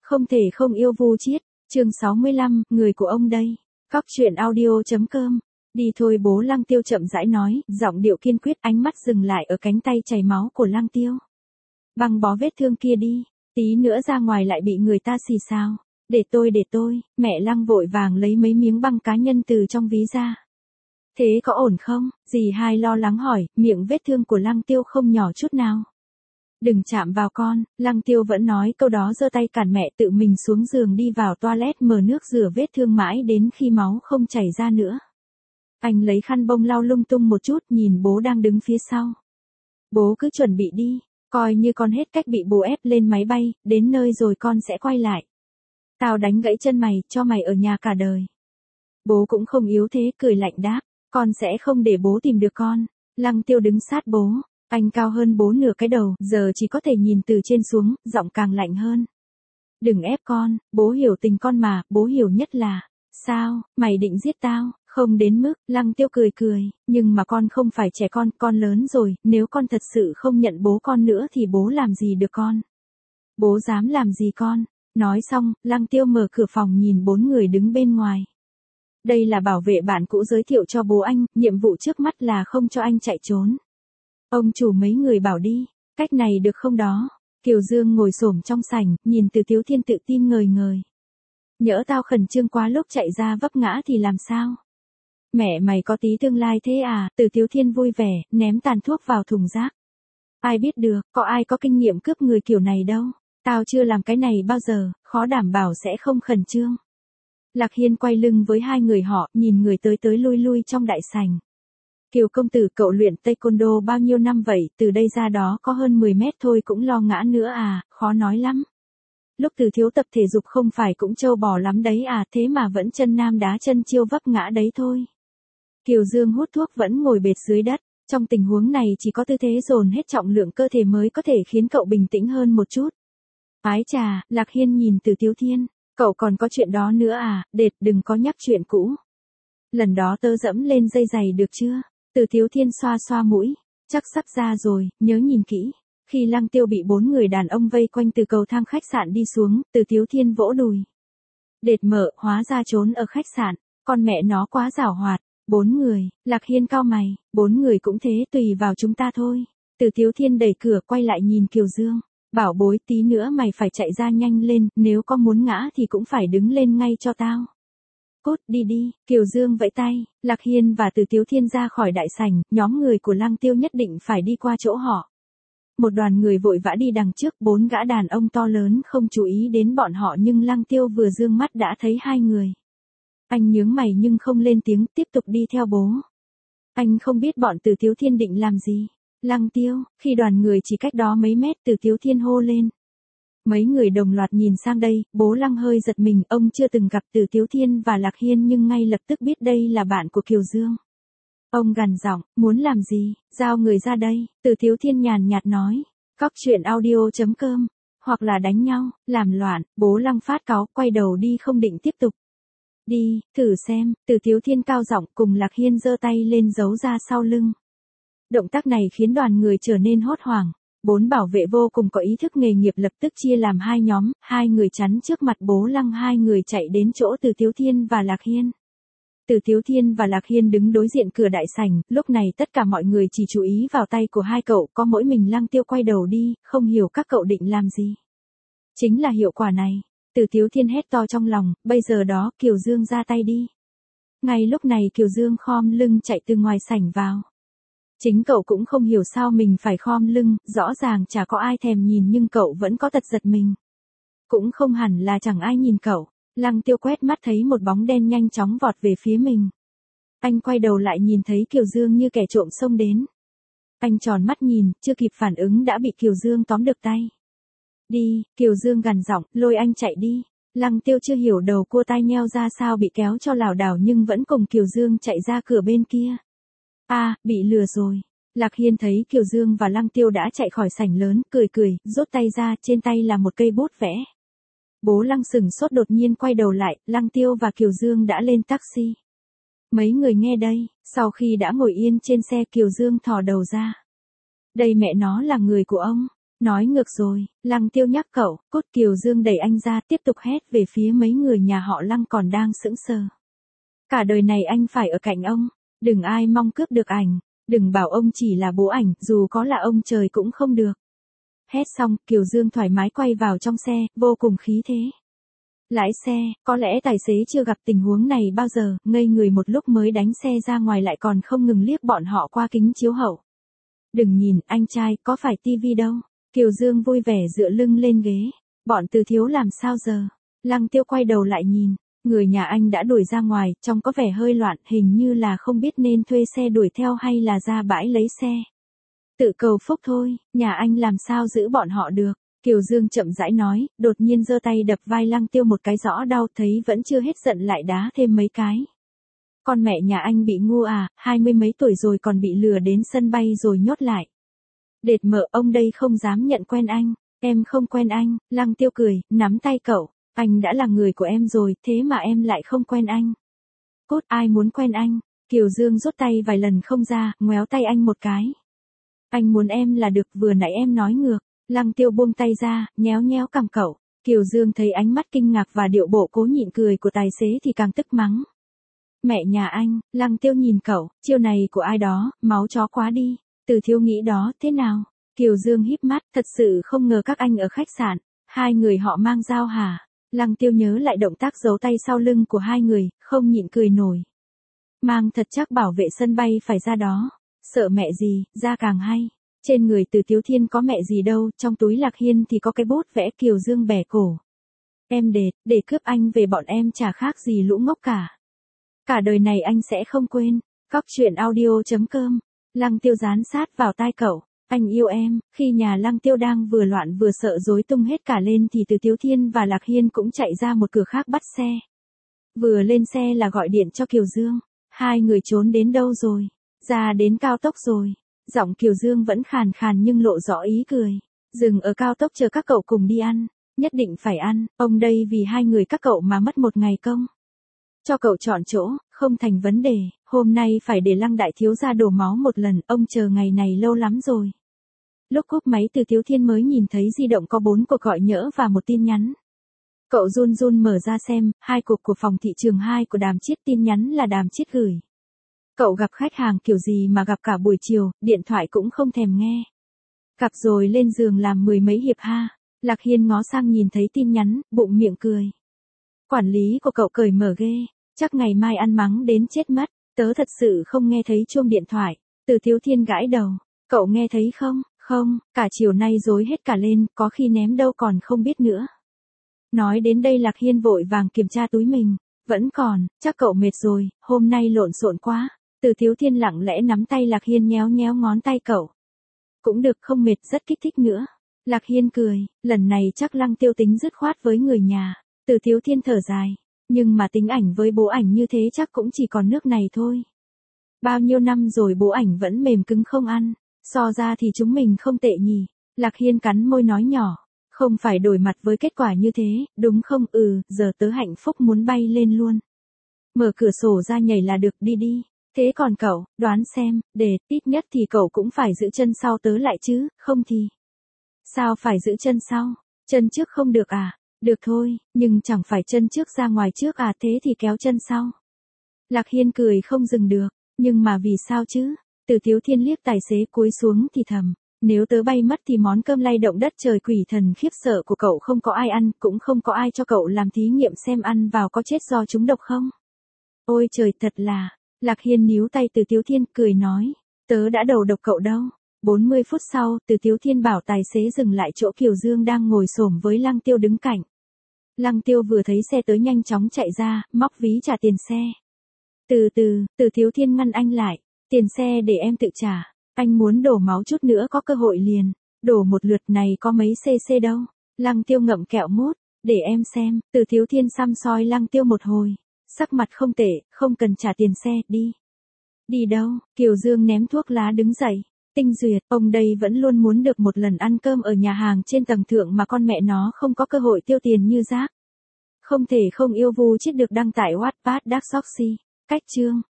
Không thể không yêu Vu Chiết, chương 65, người của ông đây. Cóc truyện audio.com. Đi thôi bố. Lăng Tiêu chậm rãi nói, giọng điệu kiên quyết, ánh mắt dừng lại ở cánh tay chảy máu của Lăng Tiêu. Băng bó vết thương kia đi, tí nữa ra ngoài lại bị người ta xì xào. Để tôi, mẹ Lăng vội vàng lấy mấy miếng băng cá nhân từ trong ví ra. Thế có ổn không? Dì hai lo lắng hỏi, miệng vết thương của Lăng Tiêu không nhỏ chút nào. Đừng chạm vào con. Lăng Tiêu vẫn nói câu đó, giơ tay cản mẹ, tự mình xuống giường đi vào toilet mở nước rửa vết thương mãi đến khi máu không chảy ra nữa. Anh lấy khăn bông lau lung tung một chút, nhìn bố đang đứng phía sau. Bố cứ chuẩn bị đi, coi như con hết cách bị bố ép lên máy bay, đến nơi rồi con sẽ quay lại. Tao đánh gãy chân mày, cho mày ở nhà cả đời. Bố cũng không yếu thế, cười lạnh đáp, con sẽ không để bố tìm được con. Lăng Tiêu đứng sát bố, anh cao hơn bố nửa cái đầu, giờ chỉ có thể nhìn từ trên xuống, giọng càng lạnh hơn. Đừng ép con, bố hiểu tình con mà, bố hiểu nhất là, sao, mày định giết tao? Không đến mức. Lăng Tiêu cười, nhưng mà con không phải trẻ con lớn rồi, nếu con thật sự không nhận bố con nữa thì bố làm gì được con? Bố dám làm gì con? Nói xong, Lăng Tiêu mở cửa phòng nhìn 4 người đứng bên ngoài. Đây là bảo vệ bạn cũ giới thiệu cho bố anh, nhiệm vụ trước mắt là không cho anh chạy trốn. Ông chủ mấy người bảo đi, cách này được không đó? Kiều Dương ngồi xổm trong sảnh, nhìn Từ Tiếu Thiên tự tin ngời ngời. Nhỡ tao khẩn trương quá lúc chạy ra vấp ngã thì làm sao? Mẹ mày có tí tương lai thế à? Từ Tiếu Thiên vui vẻ, ném tàn thuốc vào thùng rác. Ai biết được, có ai có kinh nghiệm cướp người kiểu này đâu. Tao chưa làm cái này bao giờ, khó đảm bảo sẽ không khẩn trương. Lạc Hiên quay lưng với hai người họ, nhìn người tới lui trong đại sảnh. Kiều công tử, cậu luyện taekwondo bao nhiêu năm vậy? Từ đây ra đó có hơn 10 mét thôi cũng lo ngã nữa à? Khó nói lắm. Lúc Từ thiếu tập thể dục không phải cũng trâu bò lắm đấy à? Thế mà vẫn chân nam đá chân chiêu vấp ngã đấy thôi. Kiều Dương hút thuốc vẫn ngồi bệt dưới đất. Trong tình huống này chỉ có tư thế dồn hết trọng lượng cơ thể mới có thể khiến cậu bình tĩnh hơn một chút. Ái chà, Lạc Hiên nhìn Từ Tiếu Thiên. Cậu còn có chuyện đó nữa à? Đệt, đừng có nhắc chuyện cũ. Lần đó tớ dẫm lên dây giày được chưa? Từ Tiếu Thiên xoa mũi. Chắc sắp ra rồi, nhớ nhìn kỹ. Khi Lăng Tiêu bị 4 người đàn ông vây quanh từ cầu thang khách sạn đi xuống, Từ Tiếu Thiên vỗ đùi. Đệt mở, hóa ra trốn ở khách sạn. Con mẹ nó quá giảo hoạt. 4 người, Lạc Hiên cau mày, 4 người cũng thế, tùy vào chúng ta thôi. Từ Tiếu Thiên đẩy cửa quay lại nhìn Kiều Dương. Bảo bối, tí nữa mày phải chạy ra nhanh lên, nếu có muốn ngã thì cũng phải đứng lên ngay cho tao. Cút, đi, Kiều Dương vẫy tay, Lạc Hiên và Từ Tiếu Thiên ra khỏi đại sảnh, nhóm người của Lăng Tiêu nhất định phải đi qua chỗ họ. Một đoàn người vội vã đi đằng trước, 4 gã đàn ông to lớn không chú ý đến bọn họ nhưng Lăng Tiêu vừa dương mắt đã thấy 2 người. Anh nhướng mày nhưng không lên tiếng, tiếp tục đi theo bố. Anh không biết bọn Từ Tiếu Thiên định làm gì. Lăng Tiêu, khi đoàn người chỉ cách đó mấy mét, Từ Tiếu Thiên hô lên. Mấy người đồng loạt nhìn sang đây, bố Lăng hơi giật mình, ông chưa từng gặp Từ Tiếu Thiên và Lạc Hiên nhưng ngay lập tức biết đây là bạn của Kiều Dương. Ông gằn giọng, muốn làm gì? Giao người ra đây. Từ Tiếu Thiên nhàn nhạt nói. Cóc truyện audio.com. Hoặc là đánh nhau, làm loạn. Bố Lăng phát cáu, quay đầu đi không định tiếp tục. Đi, thử xem. Từ Tiếu Thiên cao giọng, cùng Lạc Hiên giơ tay lên giấu ra sau lưng. Động tác này khiến đoàn người trở nên hốt hoảng. 4 bảo vệ vô cùng có ý thức nghề nghiệp lập tức chia làm 2 nhóm, 2 người chắn trước mặt bố Lăng, 2 người chạy đến chỗ Từ Tiếu Thiên và Lạc Hiên. Từ Tiếu Thiên và Lạc Hiên đứng đối diện cửa đại sảnh, lúc này tất cả mọi người chỉ chú ý vào tay của hai cậu, có mỗi mình Lăng Tiêu quay đầu đi, không hiểu các cậu định làm gì. Chính là hiệu quả này. Từ Tiếu Thiên hét to trong lòng, bây giờ đó, Kiều Dương ra tay đi. Ngay lúc này Kiều Dương khom lưng chạy từ ngoài sảnh vào. Chính cậu cũng không hiểu sao mình phải khom lưng, rõ ràng chả có ai thèm nhìn nhưng cậu vẫn có tật giật mình. Cũng không hẳn là chẳng ai nhìn cậu. Lăng Tiêu quét mắt thấy một bóng đen nhanh chóng vọt về phía mình. Anh quay đầu lại nhìn thấy Kiều Dương như kẻ trộm xông đến. Anh tròn mắt nhìn, chưa kịp phản ứng đã bị Kiều Dương tóm được tay. Đi, Kiều Dương gằn giọng, lôi anh chạy đi. Lăng Tiêu chưa hiểu đầu cua tai nheo ra sao bị kéo cho lảo đảo nhưng vẫn cùng Kiều Dương chạy ra cửa bên kia. Bị lừa rồi. Lạc Hiên thấy Kiều Dương và Lăng Tiêu đã chạy khỏi sảnh lớn, cười, rút tay ra, trên tay là một cây bút vẽ. Bố Lăng sừng sốt đột nhiên quay đầu lại, Lăng Tiêu và Kiều Dương đã lên taxi. Mấy người nghe đây, sau khi đã ngồi yên trên xe Kiều Dương thò đầu ra. Đây mẹ nó là người của ông. Nói ngược rồi, Lăng Tiêu nhắc cậu, Cốt Kiều Dương đẩy anh ra tiếp tục hét về phía mấy người nhà họ Lăng còn đang sững sờ. Cả đời này anh phải ở cạnh ông, đừng ai mong cướp được ảnh, đừng bảo ông chỉ là bố ảnh, dù có là ông trời cũng không được. Hét xong, Kiều Dương thoải mái quay vào trong xe, vô cùng khí thế. Lái xe, có lẽ tài xế chưa gặp tình huống này bao giờ, ngây người một lúc mới đánh xe ra ngoài lại còn không ngừng liếc bọn họ qua kính chiếu hậu. Đừng nhìn, anh trai, có phải tivi đâu. Kiều Dương vui vẻ dựa lưng lên ghế. Bọn Từ Thiếu làm sao giờ? Lăng Tiêu quay đầu lại nhìn. Người nhà anh đã đuổi ra ngoài, trông có vẻ hơi loạn, hình như là không biết nên thuê xe đuổi theo hay là ra bãi lấy xe. Tự cầu phúc thôi, nhà anh làm sao giữ bọn họ được. Kiều Dương chậm rãi nói, đột nhiên giơ tay đập vai Lăng Tiêu một cái rõ đau, thấy vẫn chưa hết giận lại đá thêm mấy cái. Con mẹ nhà anh bị ngu à, 20 mấy tuổi rồi còn bị lừa đến sân bay rồi nhốt lại. Đệt mợ, ông đây không dám nhận quen anh, em không quen anh. Lăng Tiêu cười, nắm tay cậu, anh đã là người của em rồi, thế mà em lại không quen anh. Cốt, ai muốn quen anh? Kiều Dương rút tay vài lần không ra, ngoéo tay anh một cái. Anh muốn em là được, vừa nãy em nói ngược. Lăng Tiêu buông tay ra, nhéo nhéo cằm cậu. Kiều Dương thấy ánh mắt kinh ngạc và điệu bộ cố nhịn cười của tài xế thì càng tức mắng. Mẹ nhà anh. Lăng Tiêu nhìn cậu, chiêu này của ai đó, máu chó quá đi. Từ Thiếu nghĩ đó, thế nào? Kiều Dương híp mắt, thật sự không ngờ các anh ở khách sạn, hai người họ mang dao hả? Lăng Tiêu nhớ lại động tác giấu tay sau lưng của hai người, không nhịn cười nổi. Mang thật chắc bảo vệ sân bay phải ra đó. Sợ mẹ gì, ra càng hay. Trên người Từ Tiếu Thiên có mẹ gì đâu, trong túi Lạc Hiên thì có cái bút vẽ. Kiều Dương bẻ cổ. Em để cướp anh về bọn em chả khác gì lũ ngốc cả. Cả đời này anh sẽ không quên. Cóc truyện audio.com. Lăng Tiêu dán sát vào tai cậu. Anh yêu em. Khi nhà Lăng Tiêu đang vừa loạn vừa sợ rối tung hết cả lên thì Từ Tiếu Thiên và Lạc Hiên cũng chạy ra một cửa khác bắt xe. Vừa lên xe là gọi điện cho Kiều Dương. Hai người trốn đến đâu rồi? Ra đến cao tốc rồi. Giọng Kiều Dương vẫn khàn khàn nhưng lộ rõ ý cười. Dừng ở cao tốc chờ các cậu cùng đi ăn. Nhất định phải ăn, ông đây vì hai người các cậu mà mất một ngày công. Cho cậu chọn chỗ, không thành vấn đề, hôm nay phải để Lăng đại thiếu gia đổ máu một lần, ông chờ ngày này lâu lắm rồi. Lúc cúp máy Từ Tiếu Thiên mới nhìn thấy di động có 4 cuộc gọi nhỡ và một tin nhắn. Cậu run run mở ra xem, 2 cuộc của phòng thị trường 2 của Đàm Chiết, tin nhắn là Đàm Chiết gửi. Cậu gặp khách hàng kiểu gì mà gặp cả buổi chiều, điện thoại cũng không thèm nghe. Gặp rồi lên giường làm 10 mấy hiệp ha. Lạc Hiên ngó sang nhìn thấy tin nhắn, bụng miệng cười. Quản lý của cậu cởi mở ghê, chắc ngày mai ăn mắng đến chết mất, tớ thật sự không nghe thấy chuông điện thoại. Từ Tiếu Thiên gãi đầu, cậu nghe thấy không? Không, cả chiều nay rối hết cả lên, có khi ném đâu còn không biết nữa. Nói đến đây Lạc Hiên vội vàng kiểm tra túi mình, vẫn còn, chắc cậu mệt rồi, hôm nay lộn xộn quá. Từ Tiếu Thiên lặng lẽ nắm tay Lạc Hiên nhéo nhéo ngón tay cậu. Cũng được, không mệt, rất kích thích nữa. Lạc Hiên cười, lần này chắc Lăng Tiêu tính dứt khoát với người nhà. Từ Tiếu Thiên thở dài, nhưng mà tính ảnh với bố ảnh như thế chắc cũng chỉ còn nước này thôi. Bao nhiêu năm rồi bố ảnh vẫn mềm cứng không ăn, so ra thì chúng mình không tệ nhỉ. Lạc Hiên cắn môi nói nhỏ, không phải đổi mặt với kết quả như thế, đúng không? Giờ tớ hạnh phúc muốn bay lên luôn. Mở cửa sổ ra nhảy là được, đi đi. Thế còn cậu, đoán xem, để ít nhất thì cậu cũng phải giữ chân sau tớ lại chứ, không thì. Sao phải giữ chân sau? Chân trước không được à? Được thôi, nhưng chẳng phải chân trước ra ngoài trước à, thế thì kéo chân sau. Lạc Hiên cười không dừng được, nhưng mà vì sao chứ? Từ Tiếu Thiên liếc tài xế cúi xuống thì thầm, nếu tớ bay mất thì món cơm lay động đất trời quỷ thần khiếp sợ của cậu không có ai ăn, cũng không có ai cho cậu làm thí nghiệm xem ăn vào có chết do trúng độc không? Ôi trời, thật là. Lạc Hiên níu tay Từ Tiếu Thiên cười nói, tớ đã đầu độc cậu đâu. 40 phút sau, Từ Tiếu Thiên bảo tài xế dừng lại chỗ Kiều Dương đang ngồi xổm với Lăng Tiêu đứng cạnh. Lăng Tiêu vừa thấy xe tới nhanh chóng chạy ra, móc ví trả tiền xe. Từ Tiếu Thiên ngăn anh lại, tiền xe để em tự trả, anh muốn đổ máu chút nữa có cơ hội liền, đổ một lượt này có mấy cc đâu. Lăng Tiêu ngậm kẹo mút, để em xem. Từ Tiếu Thiên săm soi Lăng Tiêu một hồi, sắc mặt không tệ, không cần trả tiền xe, đi. Đi đâu? Kiều Dương ném thuốc lá đứng dậy. Tinh Duyệt, ông đây vẫn luôn muốn được một lần ăn cơm ở nhà hàng trên tầng thượng mà con mẹ nó không có cơ hội tiêu tiền như rác. Không thể không yêu Vu Chiết được đăng tải Wattpad Dark Soxy. Cách chương